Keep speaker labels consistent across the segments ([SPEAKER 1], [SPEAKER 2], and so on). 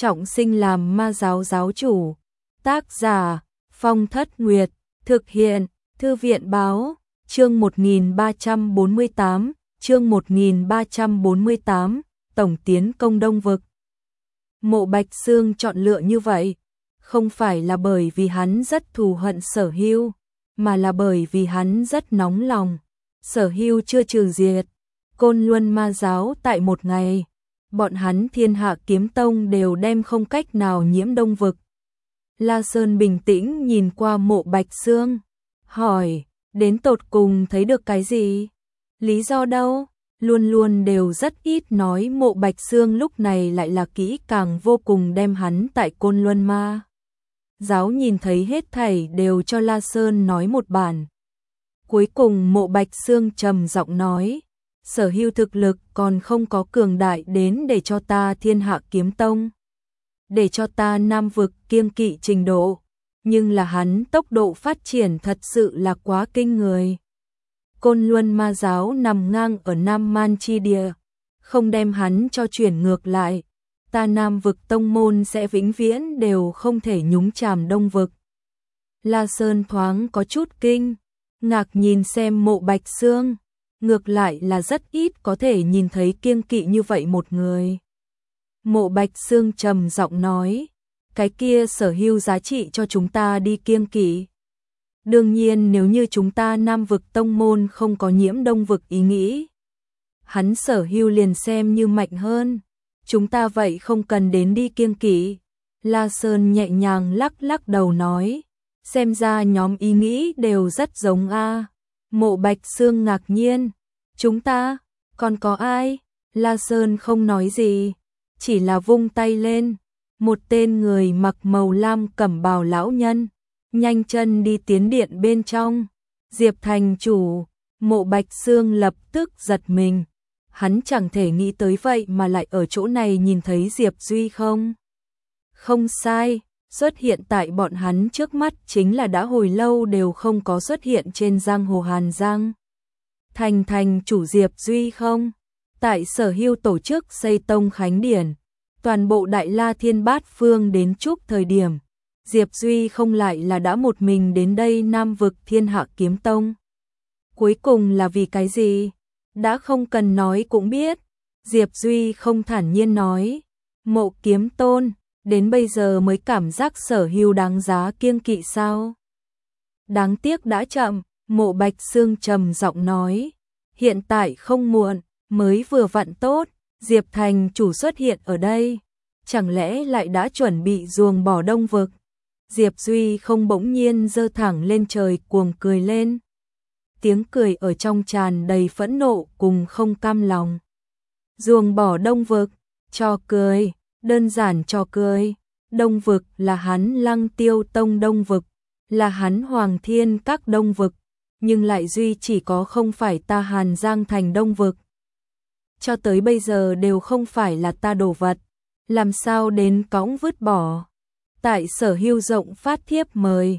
[SPEAKER 1] trọng sinh làm ma giáo giáo chủ. Tác giả Phong Thất Nguyệt, thực hiện Thư viện báo, chương 1348, chương 1348, tổng tiến công Đông Vực. Mộ Bạch Xương chọn lựa như vậy, không phải là bởi vì hắn rất thù hận Sở Hưu, mà là bởi vì hắn rất nóng lòng. Sở Hưu chưa trừ diệt Côn Luân ma giáo tại một ngày, bọn hắn Thiên Hạ Kiếm Tông đều đem không cách nào nhiễm Đông Vực. La Sơn bình tĩnh nhìn qua Mộ Bạch Xương, hỏi, đến tột cùng thấy được cái gì? Lý do đâu? Luôn luôn đều rất ít nói. Mộ Bạch Xương lúc này lại là kỹ càng vô cùng đem hắn tại Côn Luân ma giáo nhìn thấy hết thảy đều cho La Sơn nói một bản. Cuối cùng Mộ Bạch Xương trầm giọng nói, Sở Hưu thực lực còn không có cường đại đến để cho ta Thiên Hạ Kiếm Tông, để cho ta Nam Vực kiêng kỵ trình độ, nhưng là hắn tốc độ phát triển thật sự là quá kinh người. Côn Luân ma giáo nằm ngang ở Nam Man chi địa, không đem hắn cho chuyển ngược lại, ta Nam Vực tông môn sẽ vĩnh viễn đều không thể nhúng chàm Đông Vực. La Sơn thoáng có chút kinh ngạc nhìn xem Mộ Bạch Xương, ngược lại là rất ít có thể nhìn thấy kiêng kỵ như vậy một người. Mộ Bạch Xương trầm giọng nói, cái kia Sở Hưu giá trị cho chúng ta đi kiêng kỵ. Đương nhiên nếu như chúng ta Nam Vực tông môn không có nhiễm Đông Vực ý nghĩ, hắn Sở Hưu liền xem như mạnh hơn, chúng ta vậy không cần đến đi kiêng kỵ. La Sơn nhẹ nhàng lắc lắc đầu nói, xem ra nhóm ý nghĩ đều rất giống a. Mộ Bạch Xương ngạc nhiên, chúng ta, còn có ai? La Sơn không nói gì, chỉ là vung tay lên, một tên người mặc màu lam cẩm bào lão nhân nhanh chân đi tiến điện bên trong. Diệp thành chủ. Mộ Bạch Xương lập tức giật mình, hắn chẳng thể nghĩ tới vậy mà lại ở chỗ này nhìn thấy Diệp Duy không? Không sai, xuất hiện tại bọn hắn trước mắt chính là đã hồi lâu đều không có xuất hiện trên giang hồ Hàn Giang. Thành chủ Diệp Duy không? Tại Sở Hưu tổ chức xây tông khánh điển, toàn bộ Đại La Thiên Bát Phương đến chúc thời điểm, Diệp Duy không lại là đã một mình đến đây Nam Vực Thiên Hạ Kiếm Tông. Cuối cùng là vì cái gì? Đã không cần nói cũng biết. Diệp Duy không thản nhiên nói, Mộ Kiếm Tôn, đến bây giờ mới cảm giác Sở Hưu đáng giá kiêng kỵ sao? Đáng tiếc đã chậm. Mộ Bạch Xương trầm giọng nói, hiện tại không muộn, mới vừa vặn tốt, Diệp thành chủ xuất hiện ở đây, chẳng lẽ lại đã chuẩn bị ruồng bỏ Đông Vực? Diệp Duy không bỗng nhiên giơ thẳng lên trời cuồng cười lên. Tiếng cười ở trong tràn đầy phẫn nộ cùng không cam lòng. Ruồng bỏ Đông Vực, trò cười, đơn giản trò cười. Đông Vực là hắn Lăng Tiêu Tông Đông Vực, là hắn Hoàng Thiên Các Đông Vực, nhưng lại duy chỉ có không phải ta Hàn Giang thành Đông Vực. Cho tới bây giờ đều không phải là ta đồ vật, làm sao đến cõng vứt bỏ. Tại Sở Hưu rộng phát thiếp mời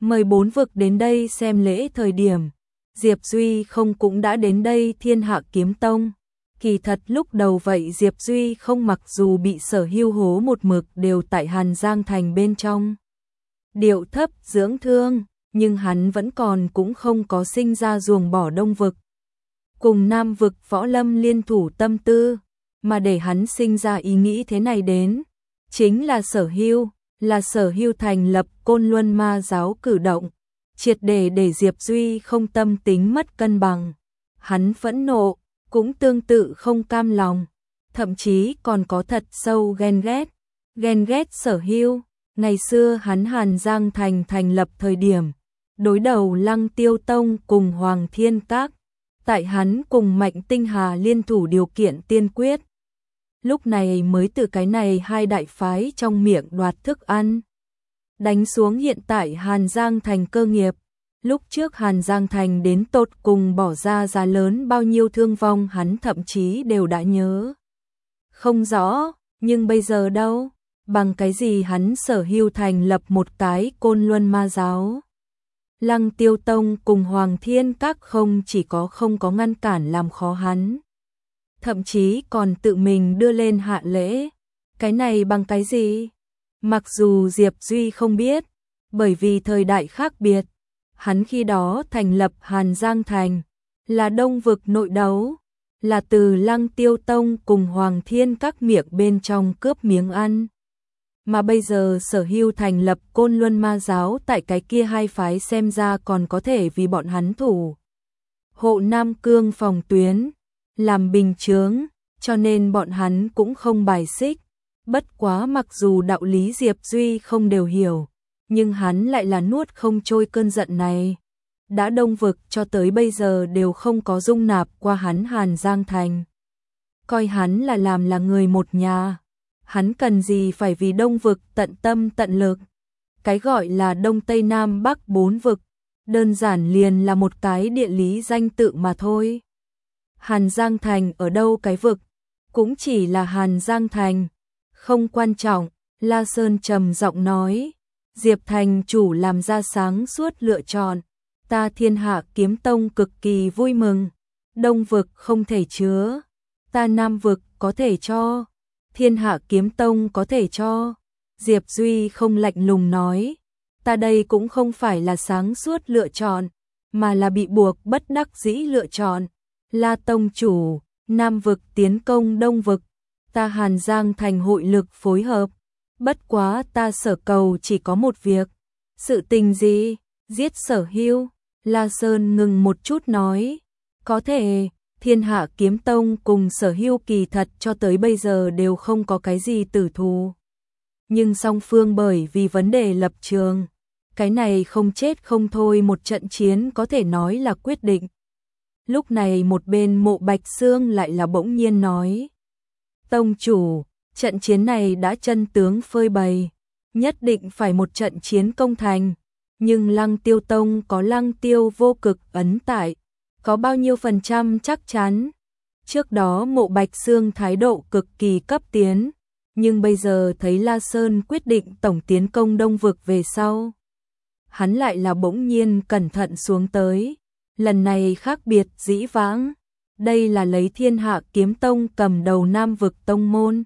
[SPEAKER 1] 4 vực đến đây xem lễ thời điểm, Diệp Duy không cũng đã đến đây Thiên Hạ Kiếm Tông. Kỳ thật lúc đầu vậy Diệp Duy không mặc dù bị Sở Hưu hố một mực đều tại Hàn Giang thành bên trong điệu thấp dưỡng thương, nhưng hắn vẫn còn cũng không có sinh ra ruồng bỏ Đông Vực cùng Nam Vực võ lâm liên thủ tâm tư, mà để hắn sinh ra ý nghĩ thế này đến, chính là Sở Hưu, là Sở Hưu thành lập Côn Luân ma giáo cử động, triệt để Diệp Duy không tâm tính mất cân bằng. Hắn phẫn nộ, cũng tương tự không cam lòng, thậm chí còn có thật sâu ghen ghét Sở Hưu. Ngày xưa hắn Hàn Giang thành thành lập thời điểm, đối đầu Lăng Tiêu Tông cùng Hoàng Thiên Các, tại hắn cùng Mạnh Tinh Hà liên thủ điều kiện tiên quyết. Lúc này mới từ cái này hai đại phái trong miệng đoạt thức ăn, đánh xuống hiện tại Hàn Giang thành cơ nghiệp. Lúc trước Hàn Giang thành đến tột cùng bỏ ra giá lớn bao nhiêu thương vong hắn thậm chí đều đã nhớ không rõ, nhưng bây giờ đâu? Bằng cái gì hắn Sở Hưu thành lập một cái Côn Luân ma giáo? Lăng Tiêu Tông cùng Hoàng Thiên Các không chỉ có không có ngăn cản làm khó hắn, thậm chí còn tự mình đưa lên hạ lễ. Cái này bằng cái gì? Mặc dù Diệp Duy không biết, bởi vì thời đại khác biệt, hắn khi đó thành lập Hàn Giang Thành, là Đông vực nội đấu, là từ Lăng Tiêu Tông cùng Hoàng Thiên các miệng bên trong cướp miếng ăn. Mà bây giờ Sở Hưu thành lập Côn Luân Ma giáo, tại cái kia hai phái xem ra còn có thể vì bọn hắn thủ hộ Nam Cương phòng tuyến, làm bình chướng, cho nên bọn hắn cũng không bài xích. Bất quá mặc dù đạo lý Diệp Duy không đều hiểu, nhưng hắn lại là nuốt không trôi cơn giận này. Đã Đông vực cho tới bây giờ đều không có dung nạp qua hắn Hàn Giang Thành. Coi hắn là làm là người một nhà. Hắn cần gì phải vì Đông vực tận tâm tận lực. Cái gọi là Đông Tây Nam Bắc bốn vực, đơn giản liền là một cái địa lý danh tự mà thôi. Hàn Giang Thành ở đâu cái vực, cũng chỉ là Hàn Giang Thành. Không quan trọng, La Sơn trầm giọng nói. Diệp thành chủ làm ra sáng suốt lựa chọn. Ta Thiên Hạ Kiếm Tông cực kỳ vui mừng. Đông vực không thể chứa, ta Nam vực có thể cho. Thiên Hạ Kiếm Tông có thể cho. Diệp Duy không lạnh lùng nói. Ta đây cũng không phải là sáng suốt lựa chọn, mà là bị buộc bất đắc dĩ lựa chọn. La Tông chủ, Nam vực tiến công Đông vực, ta Hàn Giang Thành hội lực phối hợp. Bất quá ta Sở cầu chỉ có một việc. Sự tình gì? Giết Sở Hưu. La Sơn ngừng một chút nói. Có thể, Thiên Hạ Kiếm Tông cùng Sở Hưu kỳ thật cho tới bây giờ đều không có cái gì tử thù. Nhưng song phương bởi vì vấn đề lập trường, cái này không chết không thôi một trận chiến có thể nói là quyết định. Lúc này một bên Mộ Bạch Xương lại là bỗng nhiên nói. Tông chủ, trận chiến này đã chân tướng phơi bày, nhất định phải một trận chiến công thành. Nhưng Lăng Tiêu Tông có Lăng Tiêu vô cực ấn tại, có bao nhiêu phần trăm chắc chắn? Trước đó Mộ Bạch Xương thái độ cực kỳ cấp tiến, nhưng bây giờ thấy La Sơn quyết định tổng tiến công Đông vực về sau, hắn lại là bỗng nhiên cẩn thận xuống tới. Lần này khác biệt dĩ vãng, đây là lấy Thiên Hạ Kiếm Tông cầm đầu Nam vực tông môn.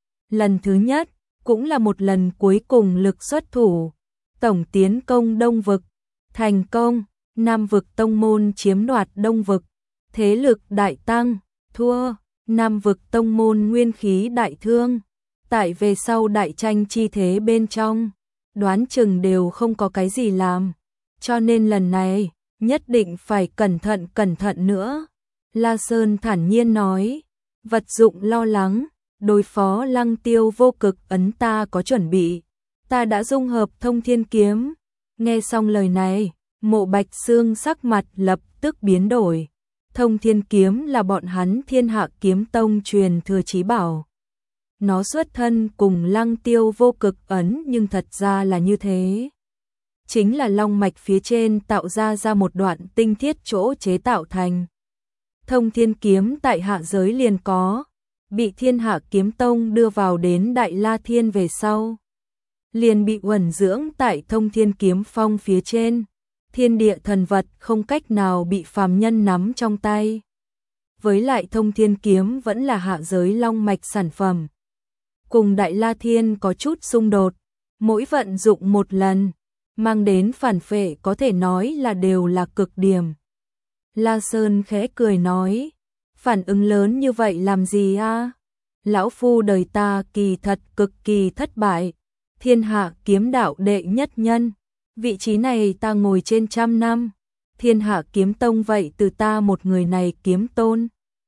[SPEAKER 1] Lần thứ nhất, cũng là một lần cuối cùng lực xuất thủ, tổng tiến công Đông vực, thành công. Nam vực tông môn chiếm đoạt Đông vực, thế lực đại tăng. Thua, Nam vực tông môn nguyên khí đại thương. Tại về sau đại tranh chi thế bên trong, đoán chừng đều không có cái gì làm, cho nên lần này nhất định phải cẩn thận nữa. La Sơn thản nhiên nói. Vật dụng lo lắng, đối phó Lăng Tiêu vô cực ấn ta có chuẩn bị, ta đã dung hợp Thông Thiên kiếm. Nghe xong lời này, Mộ Bạch Xương sắc mặt lập tức biến đổi. Thông Thiên kiếm là bọn hắn Thiên Hạ Kiếm Tông truyền thừa chí bảo. Nó xuất thân cùng Lăng Tiêu vô cực ấn, nhưng thật ra là như thế. Chính là long mạch phía trên tạo ra một đoạn tinh thiết chỗ chế tạo thành. Thông Thiên kiếm tại hạ giới liền có, bị Thiên Hạ Kiếm Tông đưa vào đến Đại La Thiên về sau, liền bị uẩn dưỡng tại Thông Thiên kiếm phong phía trên. Thiên địa thần vật không cách nào bị phàm nhân nắm trong tay. Với lại Thông Thiên kiếm vẫn là hạ giới long mạch sản phẩm, cùng Đại La Thiên có chút xung đột, mỗi vận dụng một lần, mang đến phản phệ có thể nói là đều là cực điểm. La Sơn khẽ cười nói, phản ứng lớn như vậy làm gì a? Lão phu đời ta kỳ thật cực kỳ thất bại, Thiên Hạ kiếm đạo đệ nhất nhân, vị trí này ta ngồi trên 100 năm, Thiên Hạ Kiếm Tông vậy từ ta một người này kiếm tôn,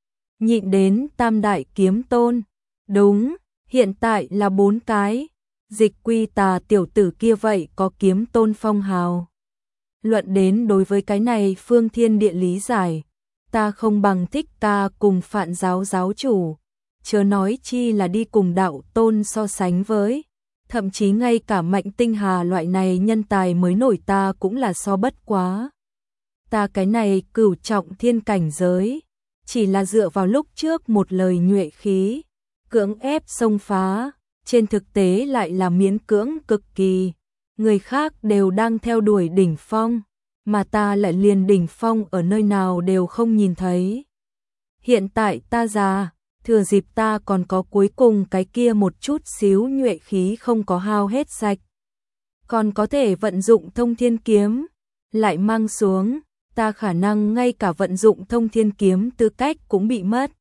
[SPEAKER 1] nhịn đến tam đại kiếm tôn. Đúng, hiện tại là 4 cái. Dịch Quy Tà tiểu tử kia vậy có kiếm tôn phong hào. Luận đến đối với cái này phương thiên địa lý giải, ta không bằng Thích Ca cùng Phạn giáo giáo chủ, chớ nói chi là đi cùng đạo tôn so sánh với. Thậm chí ngay cả Mạnh Tinh Hà loại này nhân tài mới nổi ta cũng là so bất quá. Ta cái này cửu trọng thiên cảnh giới, chỉ là dựa vào lúc trước một lời nhuệ khí, cưỡng ép xông phá, trên thực tế lại là miễn cưỡng cực kỳ. Người khác đều đang theo đuổi đỉnh phong, mà ta lại liền đỉnh phong ở nơi nào đều không nhìn thấy. Hiện tại ta già, thừa dịp ta còn có cuối cùng cái kia một chút xíu nhuệ khí không có hao hết sạch. Còn có thể vận dụng thông thiên kiếm, lại mang xuống, ta khả năng ngay cả vận dụng thông thiên kiếm tư cách cũng bị mất.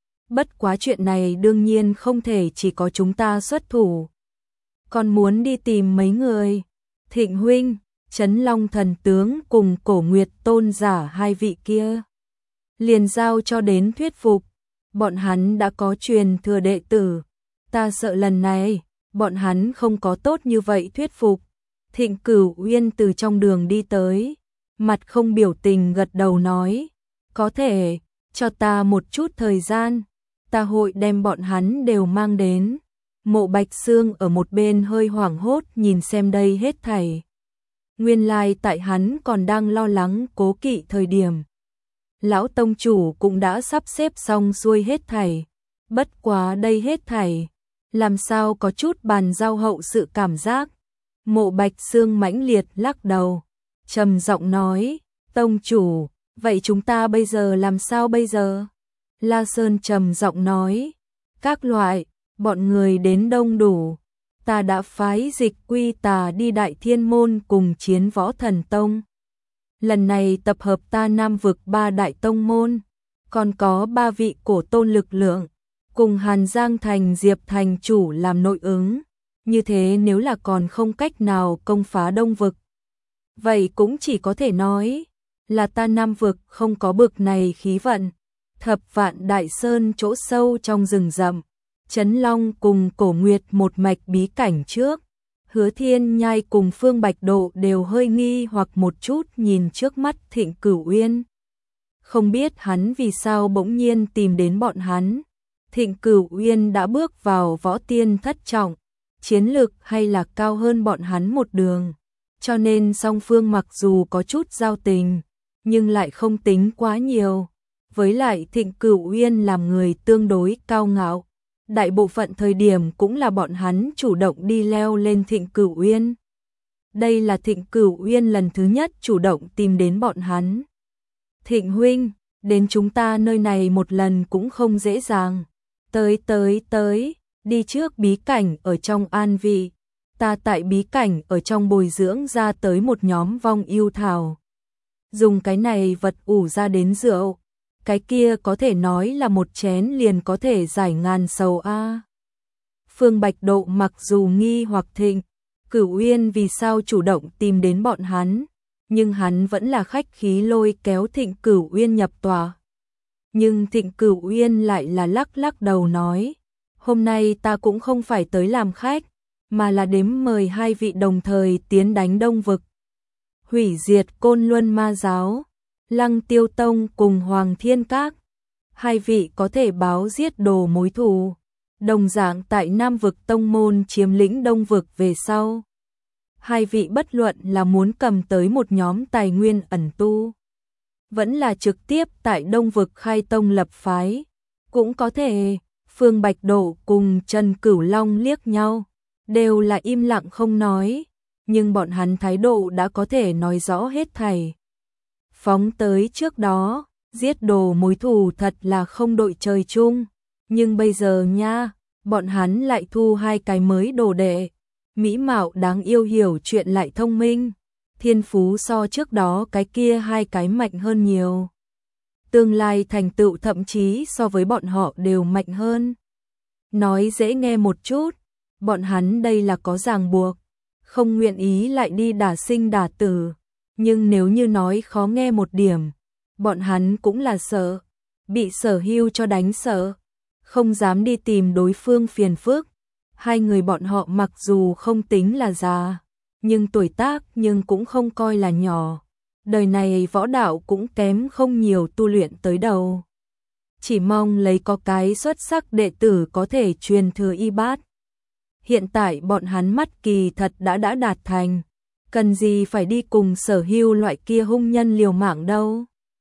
[SPEAKER 1] Bất quá chuyện này đương nhiên không thể chỉ có chúng ta xuất thủ. Còn muốn đi tìm mấy người, Thịnh huynh, Trấn Long thần tướng cùng Cổ Nguyệt tôn giả hai vị kia. Liền giao cho đến thuyết phục, bọn hắn đã có truyền thừa đệ tử. Ta sợ lần này, bọn hắn không có tốt như vậy thuyết phục. Thịnh Cửu Uyên từ trong đường đi tới, mặt không biểu tình gật đầu nói, có thể, cho ta một chút thời gian, ta hội đem bọn hắn đều mang đến. Mộ Bạch Xương ở một bên hơi hoảng hốt nhìn xem đây hết thảy. Nguyên lai tại hắn còn đang lo lắng cố kỵ thời điểm. Lão tông chủ cũng đã sắp xếp xong xuôi hết thảy. Bất quá đây hết thảy, làm sao có chút bàn giao hậu sự cảm giác. Mộ Bạch Xương mãnh liệt lắc đầu, trầm giọng nói, tông chủ, vậy chúng ta bây giờ làm sao bây giờ? La Sơn trầm giọng nói, các loại, bọn người đến đông đủ, ta đã phái Dịch Quy Tà đi Đại Thiên Môn cùng chiến Võ Thần Tông. Lần này tập hợp ta Nam vực 3 đại tông môn, còn có 3 vị cổ tôn lực lượng, cùng Hàn Giang Thành Diệp Thành chủ làm nội ứng. Như thế nếu là còn không cách nào công phá đông vực, vậy cũng chỉ có thể nói là ta Nam vực không có bực này khí vận. Thập Vạn Đại Sơn chỗ sâu trong rừng rậm, Trấn Long cùng Cổ Nguyệt một mạch bí cảnh trước, Hứa Thiên Nhai cùng Phương Bạch Độ đều hơi nghi hoặc một chút nhìn trước mắt Thịnh Cửu Uyên. Không biết hắn vì sao bỗng nhiên tìm đến bọn hắn. Thịnh Cửu Uyên đã bước vào võ tiên thất trọng, chiến lực hay là cao hơn bọn hắn một đường, cho nên song phương mặc dù có chút giao tình, nhưng lại không tính quá nhiều. Với lại Thịnh Cửu Uyên làm người tương đối cao ngạo, đại bộ phận thời điểm cũng là bọn hắn chủ động đi leo lên Thịnh Cửu Uyên. Đây là Thịnh Cửu Uyên lần thứ nhất chủ động tìm đến bọn hắn. Thịnh huynh, đến chúng ta nơi này một lần cũng không dễ dàng. Tới, đi trước bí cảnh ở trong an vị. Ta tại bí cảnh ở trong bồi dưỡng ra tới một nhóm vong yêu thảo. Dùng cái này vật ủ ra đến rượu. Cái kia có thể nói là một chén liền có thể giải ngàn sầu a. Phương Bạch Độ mặc dù nghi hoặc Thịnh Cửu Uyên vì sao chủ động tìm đến bọn hắn, nhưng hắn vẫn là khách khí lôi kéo Thịnh Cửu Uyên nhập tòa. Nhưng Thịnh Cửu Uyên lại là lắc đầu nói, hôm nay ta cũng không phải tới làm khách, mà là đến mời hai vị đồng thời tiến đánh Đông vực, hủy diệt Côn Luân Ma giáo, Lăng Tiêu Tông cùng Hoàng Thiên Các. Hai vị có thể báo giết đồ mối thù, đồng dạng tại Nam vực tông môn chiếm lĩnh Đông vực về sau. Hai vị bất luận là muốn cầm tới một nhóm tài nguyên ẩn tu, vẫn là trực tiếp tại Đông vực khai tông lập phái, cũng có thể. Phương Bạch Độ cùng Trần Cửu Long liếc nhau, đều là im lặng không nói, nhưng bọn hắn thái độ đã có thể nói rõ hết thảy. Phóng tới trước đó, giết đồ mối thù thật là không đội trời chung, nhưng bây giờ nha, bọn hắn lại thu hai cái mới đồ đệ, mỹ mạo đáng yêu, hiểu chuyện lại thông minh, thiên phú so trước đó cái kia hai cái mạnh hơn nhiều. Tương lai thành tựu thậm chí so với bọn họ đều mạnh hơn. Nói dễ nghe một chút, bọn hắn đây là có ràng buộc, không nguyện ý lại đi đả sinh đả tử. Nhưng nếu như nói khó nghe một điểm, bọn hắn cũng là sợ, bị Sở Hưu cho đánh sợ, không dám đi tìm đối phương phiền phức. Hai người bọn họ mặc dù không tính là già, nhưng tuổi tác nhưng cũng không coi là nhỏ. Đời này võ đạo cũng kém không nhiều tu luyện tới đầu. Chỉ mong lấy có cái xuất sắc đệ tử có thể truyền thừa y bát. Hiện tại bọn hắn mắt kỳ thật đã đạt thành, cần gì phải đi cùng Sở Hưu loại kia hung nhân liều mạng đâu.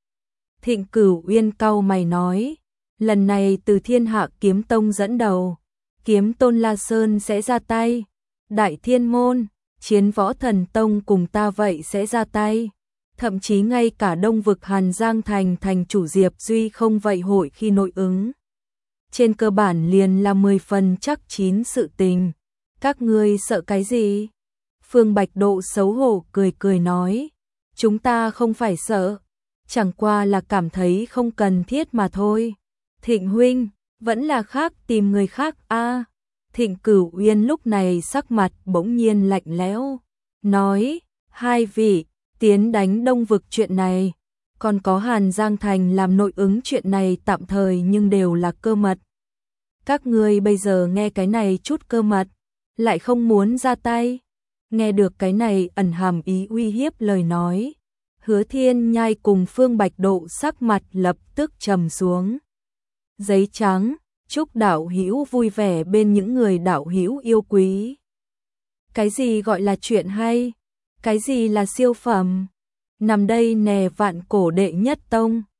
[SPEAKER 1] Thịnh Cửu Uyên cau mày nói, lần này từ Thiên Hạ Kiếm Tông dẫn đầu, Kiếm Tôn La Sơn sẽ ra tay, Đại Thiên Môn, Chiến Võ Thần Tông cùng ta vậy sẽ ra tay, thậm chí ngay cả Đông vực Hàn Giang Thành thành chủ Diệp Duy không vậy hội khi nội ứng. trên cơ bản liền là 10 phần chắc chín sự tình. Các ngươi sợ cái gì? Phương Bạch Độ xấu hổ cười cười nói, chúng ta không phải sợ, chẳng qua là cảm thấy không cần thiết mà thôi. Thịnh huynh, vẫn là khác tìm người khác a. Thịnh Cửu Uyên lúc này sắc mặt bỗng nhiên lạnh lẽo, nói, hai vị, tiến đánh Đông Vực chuyện này, còn có Hàn Giang Thành làm nội ứng chuyện này tạm thời nhưng đều là cơ mật. Các ngươi bây giờ nghe cái này chút cơ mật, lại không muốn ra tay. Nghe được cái này ẩn hàm ý uy hiếp lời nói, Hứa Thiên Nhai cùng Phương Bạch Độ sắc mặt lập tức trầm xuống. Giấy trắng, chúc đạo hữu vui vẻ bên những người đạo hữu yêu quý. Cái gì gọi là chuyện hay? Cái gì là siêu phẩm? Nằm đây nè vạn cổ đệ nhất tông.